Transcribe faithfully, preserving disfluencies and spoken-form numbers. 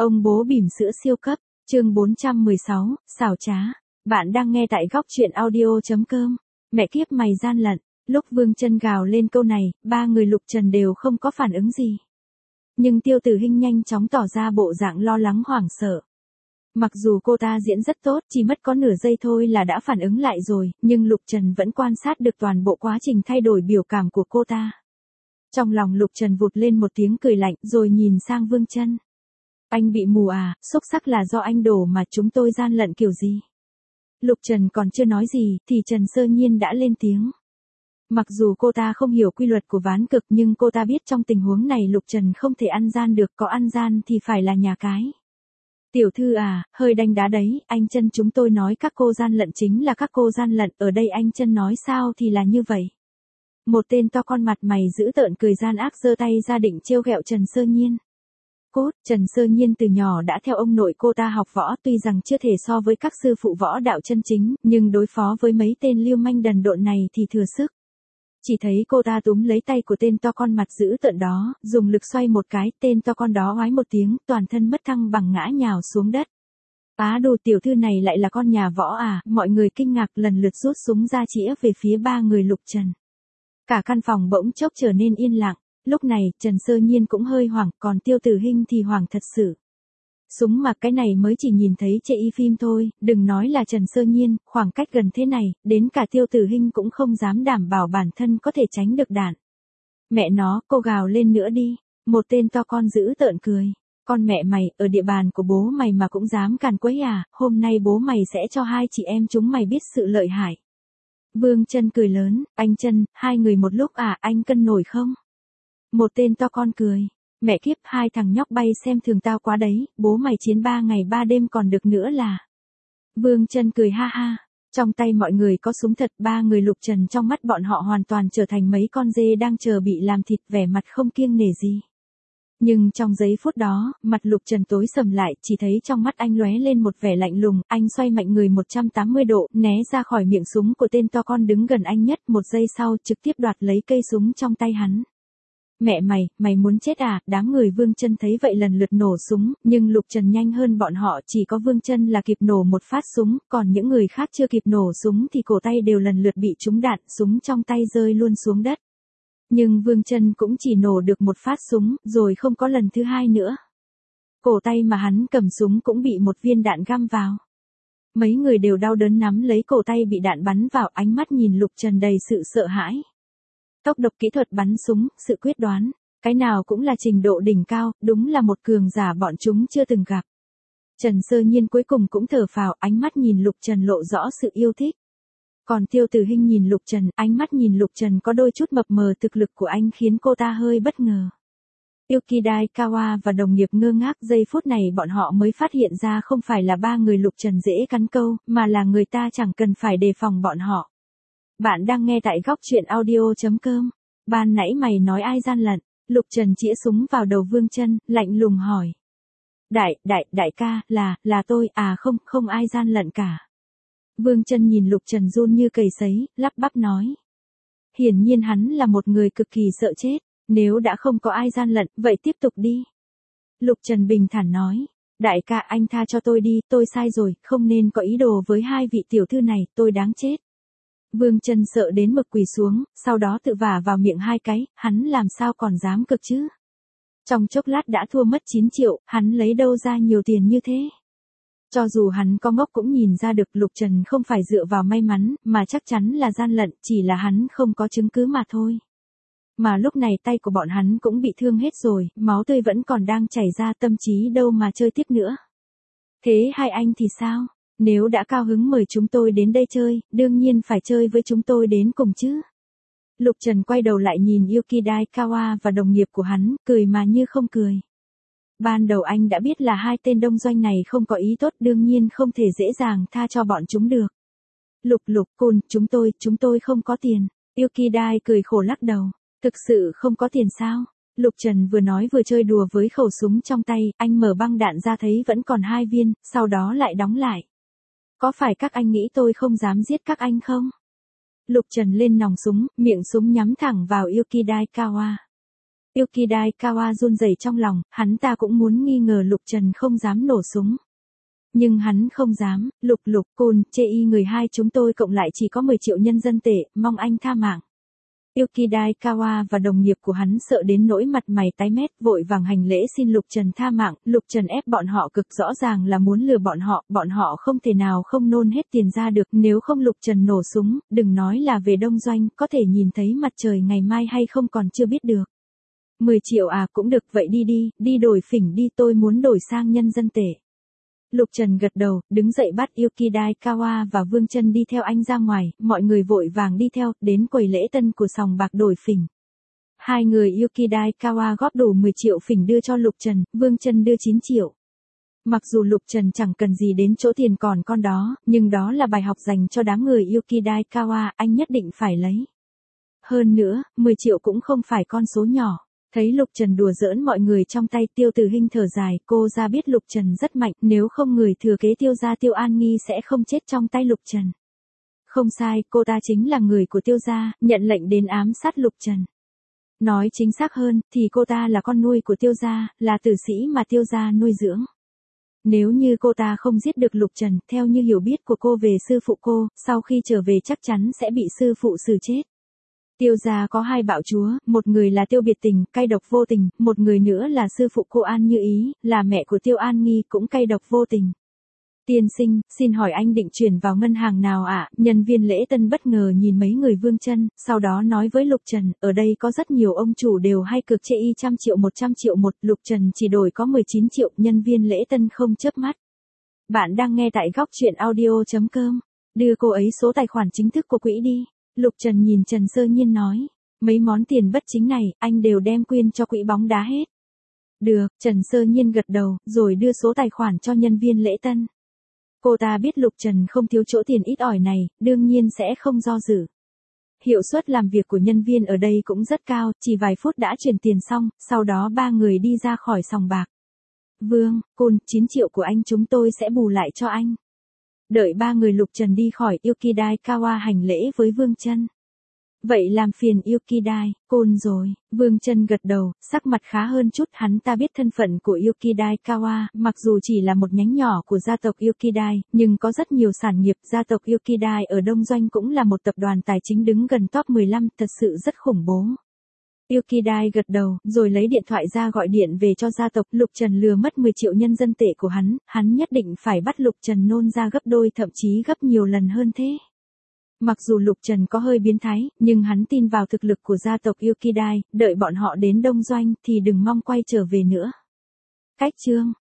Ông bố bỉm sữa siêu cấp, chương bốn trăm mười sáu, xảo trá. Bạn đang nghe tại góc truyện audio chấm com. Mẹ kiếp mày gian lận. Lúc Vương Chân gào lên câu này, ba người Lục Trần đều không có phản ứng gì. Nhưng Tiêu Tử Hinh nhanh chóng tỏ ra bộ dạng lo lắng hoảng sợ. Mặc dù cô ta diễn rất tốt, chỉ mất có nửa giây thôi là đã phản ứng lại rồi, nhưng Lục Trần vẫn quan sát được toàn bộ quá trình thay đổi biểu cảm của cô ta. Trong lòng Lục Trần vụt lên một tiếng cười lạnh, rồi nhìn sang Vương Chân. Anh bị mù à, xúc sắc là do anh đổ mà chúng tôi gian lận kiểu gì? Lục Trần còn chưa nói gì, thì Trần Sơ Nhiên đã lên tiếng. Mặc dù cô ta không hiểu quy luật của ván cực, nhưng cô ta biết trong tình huống này Lục Trần không thể ăn gian được, có ăn gian thì phải là nhà cái. Tiểu thư à, hơi đanh đá đấy, anh Trân chúng tôi nói các cô gian lận chính là các cô gian lận, ở đây anh Trân nói sao thì là như vậy. Một tên to con mặt mày dữ tợn cười gian ác giơ tay ra định trêu ghẹo Trần Sơ Nhiên. Cốt, Trần Sơ Nhiên từ nhỏ đã theo ông nội cô ta học võ, tuy rằng chưa thể so với các sư phụ võ đạo chân chính, nhưng đối phó với mấy tên lưu manh đần độn này thì thừa sức. Chỉ thấy cô ta túm lấy tay của tên to con mặt dữ tợn đó, dùng lực xoay một cái, tên to con đó oái một tiếng, toàn thân mất thăng bằng ngã nhào xuống đất. Á đồ, tiểu thư này lại là con nhà võ à, mọi người kinh ngạc lần lượt rút súng ra chĩa về phía ba người Lục Trần. Cả căn phòng bỗng chốc trở nên yên lặng. Lúc này, Trần Sơ Nhiên cũng hơi hoảng, còn Tiêu Tử Hinh thì hoảng thật sự. Súng mà cái này mới chỉ nhìn thấy chê y phim thôi, đừng nói là Trần Sơ Nhiên, khoảng cách gần thế này, đến cả Tiêu Tử Hinh cũng không dám đảm bảo bản thân có thể tránh được đạn. Mẹ nó, cô gào lên nữa đi, một tên to con dữ tợn cười. Con mẹ mày, ở địa bàn của bố mày mà cũng dám càn quấy à, hôm nay bố mày sẽ cho hai chị em chúng mày biết sự lợi hại. Vương Chân cười lớn, anh Chân, hai người một lúc à, anh cân nổi không? Một tên to con cười, mẹ kiếp, hai thằng nhóc bay xem thường tao quá đấy, bố mày chiến ba ngày ba đêm còn được nữa là. Vương Chân cười ha ha, trong tay mọi người có súng thật, ba người Lục Trần trong mắt bọn họ hoàn toàn trở thành mấy con dê đang chờ bị làm thịt, vẻ mặt không kiêng nể gì. Nhưng trong giây phút đó, mặt Lục Trần tối sầm lại, chỉ thấy trong mắt anh lóe lên một vẻ lạnh lùng, anh xoay mạnh người một trăm tám mươi độ, né ra khỏi miệng súng của tên to con đứng gần anh nhất, một giây sau, trực tiếp đoạt lấy cây súng trong tay hắn. Mẹ mày, mày muốn chết à, đám người Vương Chân thấy vậy lần lượt nổ súng, nhưng Lục Trần nhanh hơn bọn họ, chỉ có Vương Chân là kịp nổ một phát súng, còn những người khác chưa kịp nổ súng thì cổ tay đều lần lượt bị trúng đạn, súng trong tay rơi luôn xuống đất. Nhưng Vương Chân cũng chỉ nổ được một phát súng, rồi không có lần thứ hai nữa. Cổ tay mà hắn cầm súng cũng bị một viên đạn găm vào. Mấy người đều đau đớn nắm lấy cổ tay bị đạn bắn vào, ánh mắt nhìn Lục Trần đầy sự sợ hãi. Tốc độ kỹ thuật bắn súng, sự quyết đoán, cái nào cũng là trình độ đỉnh cao, đúng là một cường giả bọn chúng chưa từng gặp. Trần Sơ Nhiên cuối cùng cũng thở phào, ánh mắt nhìn Lục Trần lộ rõ sự yêu thích. Còn Tiêu Tử Hinh nhìn Lục Trần, ánh mắt nhìn Lục Trần có đôi chút mập mờ, thực lực của anh khiến cô ta hơi bất ngờ. Yuki Daikawa và đồng nghiệp ngơ ngác, giây phút này bọn họ mới phát hiện ra không phải là ba người Lục Trần dễ cắn câu, mà là người ta chẳng cần phải đề phòng bọn họ. Bạn đang nghe tại góc truyện audio chấm com. Ban nãy mày nói ai gian lận? Lục Trần chĩa súng vào đầu Vương Chân, lạnh lùng hỏi. Đại, đại, đại ca, là, là tôi, à không, không ai gian lận cả. Vương Chân nhìn Lục Trần run như cầy sấy, lắp bắp nói. Hiển nhiên hắn là một người cực kỳ sợ chết, nếu đã không có ai gian lận, vậy tiếp tục đi. Lục Trần bình thản nói. Đại ca, anh tha cho tôi đi, tôi sai rồi, không nên có ý đồ với hai vị tiểu thư này, tôi đáng chết. Vương Chân sợ đến mực quỳ xuống, sau đó tự vả vào miệng hai cái, hắn làm sao còn dám cực chứ. Trong chốc lát đã thua mất chín triệu, hắn lấy đâu ra nhiều tiền như thế. Cho dù hắn có ngốc cũng nhìn ra được Lục Trần không phải dựa vào may mắn, mà chắc chắn là gian lận, chỉ là hắn không có chứng cứ mà thôi. Mà lúc này tay của bọn hắn cũng bị thương hết rồi, máu tươi vẫn còn đang chảy ra, tâm trí đâu mà chơi tiếp nữa. Thế hai anh thì sao? Nếu đã cao hứng mời chúng tôi đến đây chơi, đương nhiên phải chơi với chúng tôi đến cùng chứ. Lục Trần quay đầu lại nhìn Yuki Daikawa và đồng nghiệp của hắn, cười mà như không cười. Ban đầu anh đã biết là hai tên đông doanh này không có ý tốt, đương nhiên không thể dễ dàng tha cho bọn chúng được. Lục Lục Cun, chúng tôi, chúng tôi không có tiền. Yuki Dai cười khổ lắc đầu. Thực sự không có tiền sao? Lục Trần vừa nói vừa chơi đùa với khẩu súng trong tay, anh mở băng đạn ra thấy vẫn còn hai viên, sau đó lại đóng lại. Có phải các anh nghĩ tôi không dám giết các anh không? Lục Trần lên nòng súng, miệng súng nhắm thẳng vào Yuki Daikawa. Yukidaikawa run rẩy trong lòng, hắn ta cũng muốn nghi ngờ Lục Trần không dám nổ súng. Nhưng hắn không dám, Lục Lục, Côn, chê y người hai chúng tôi cộng lại chỉ có mười triệu nhân dân tệ, mong anh tha mạng. Yukidaikawa và đồng nghiệp của hắn sợ đến nỗi mặt mày tái mét, vội vàng hành lễ xin Lục Trần tha mạng. Lục Trần ép bọn họ cực rõ ràng là muốn lừa bọn họ, bọn họ không thể nào không nôn hết tiền ra được, nếu không Lục Trần nổ súng, đừng nói là về đông doanh, có thể nhìn thấy mặt trời ngày mai hay không còn chưa biết được. mười triệu à, cũng được, vậy đi đi, đi đổi phỉnh đi, tôi muốn đổi sang nhân dân tệ. Lục Trần gật đầu, đứng dậy bắt Yukidaikawa và Vương Chân đi theo anh ra ngoài, mọi người vội vàng đi theo, đến quầy lễ tân của sòng bạc đổi phỉnh. Hai người Yukidaikawa góp đủ mười triệu phỉnh đưa cho Lục Trần, Vương Chân đưa chín triệu. Mặc dù Lục Trần chẳng cần gì đến chỗ tiền còn con đó, nhưng đó là bài học dành cho đám người Yukidaikawa, anh nhất định phải lấy. Hơn nữa, mười triệu cũng không phải con số nhỏ. Thấy Lục Trần đùa giỡn mọi người trong tay, Tiêu Tử Hinh thở dài, cô ra biết Lục Trần rất mạnh, nếu không người thừa kế Tiêu gia Tiêu An Nghi sẽ không chết trong tay Lục Trần. Không sai, cô ta chính là người của Tiêu gia, nhận lệnh đến ám sát Lục Trần. Nói chính xác hơn, thì cô ta là con nuôi của Tiêu gia, là tử sĩ mà Tiêu gia nuôi dưỡng. Nếu như cô ta không giết được Lục Trần, theo như hiểu biết của cô về sư phụ cô, sau khi trở về chắc chắn sẽ bị sư phụ xử chết. Tiêu gia có hai bạo chúa, một người là Tiêu Biệt Tình, cay độc vô tình, một người nữa là sư phụ cô An Như Ý, là mẹ của Tiêu An Nghi, cũng cay độc vô tình. Tiên sinh, xin hỏi anh định chuyển vào ngân hàng nào ạ? Nhân viên lễ tân bất ngờ nhìn mấy người Vương Chân, sau đó nói với Lục Trần, ở đây có rất nhiều ông chủ đều hay cực chê y trăm triệu một trăm triệu một, Lục Trần chỉ đổi có mười chín triệu, nhân viên lễ tân không chớp mắt. Bạn đang nghe tại góc truyện audio chấm com, đưa cô ấy số tài khoản chính thức của quỹ đi. Lục Trần nhìn Trần Sơ Nhiên nói, mấy món tiền bất chính này, anh đều đem quyên cho quỹ bóng đá hết. Được, Trần Sơ Nhiên gật đầu, rồi đưa số tài khoản cho nhân viên lễ tân. Cô ta biết Lục Trần không thiếu chỗ tiền ít ỏi này, đương nhiên sẽ không do dự. Hiệu suất làm việc của nhân viên ở đây cũng rất cao, chỉ vài phút đã chuyển tiền xong, sau đó ba người đi ra khỏi sòng bạc. Vương, Côn, chín triệu của anh chúng tôi sẽ bù lại cho anh. Đợi ba người Lục Trần đi khỏi, Yukidaikawa hành lễ với Vương Chân. Vậy làm phiền Yukidai, Côn rồi. Vương Chân gật đầu, sắc mặt khá hơn chút, hắn ta biết thân phận của Yukidaikawa, mặc dù chỉ là một nhánh nhỏ của gia tộc Yukidai, nhưng có rất nhiều sản nghiệp, gia tộc Yukidai ở Đông Doanh cũng là một tập đoàn tài chính đứng gần top mười lăm, thật sự rất khủng bố. Yukidai gật đầu, rồi lấy điện thoại ra gọi điện về cho gia tộc. Lục Trần lừa mất mười triệu nhân dân tệ của hắn, hắn nhất định phải bắt Lục Trần nôn ra gấp đôi, thậm chí gấp nhiều lần hơn thế. Mặc dù Lục Trần có hơi biến thái, nhưng hắn tin vào thực lực của gia tộc Yukidai, đợi bọn họ đến Đông Doanh thì đừng mong quay trở về nữa. Cách chương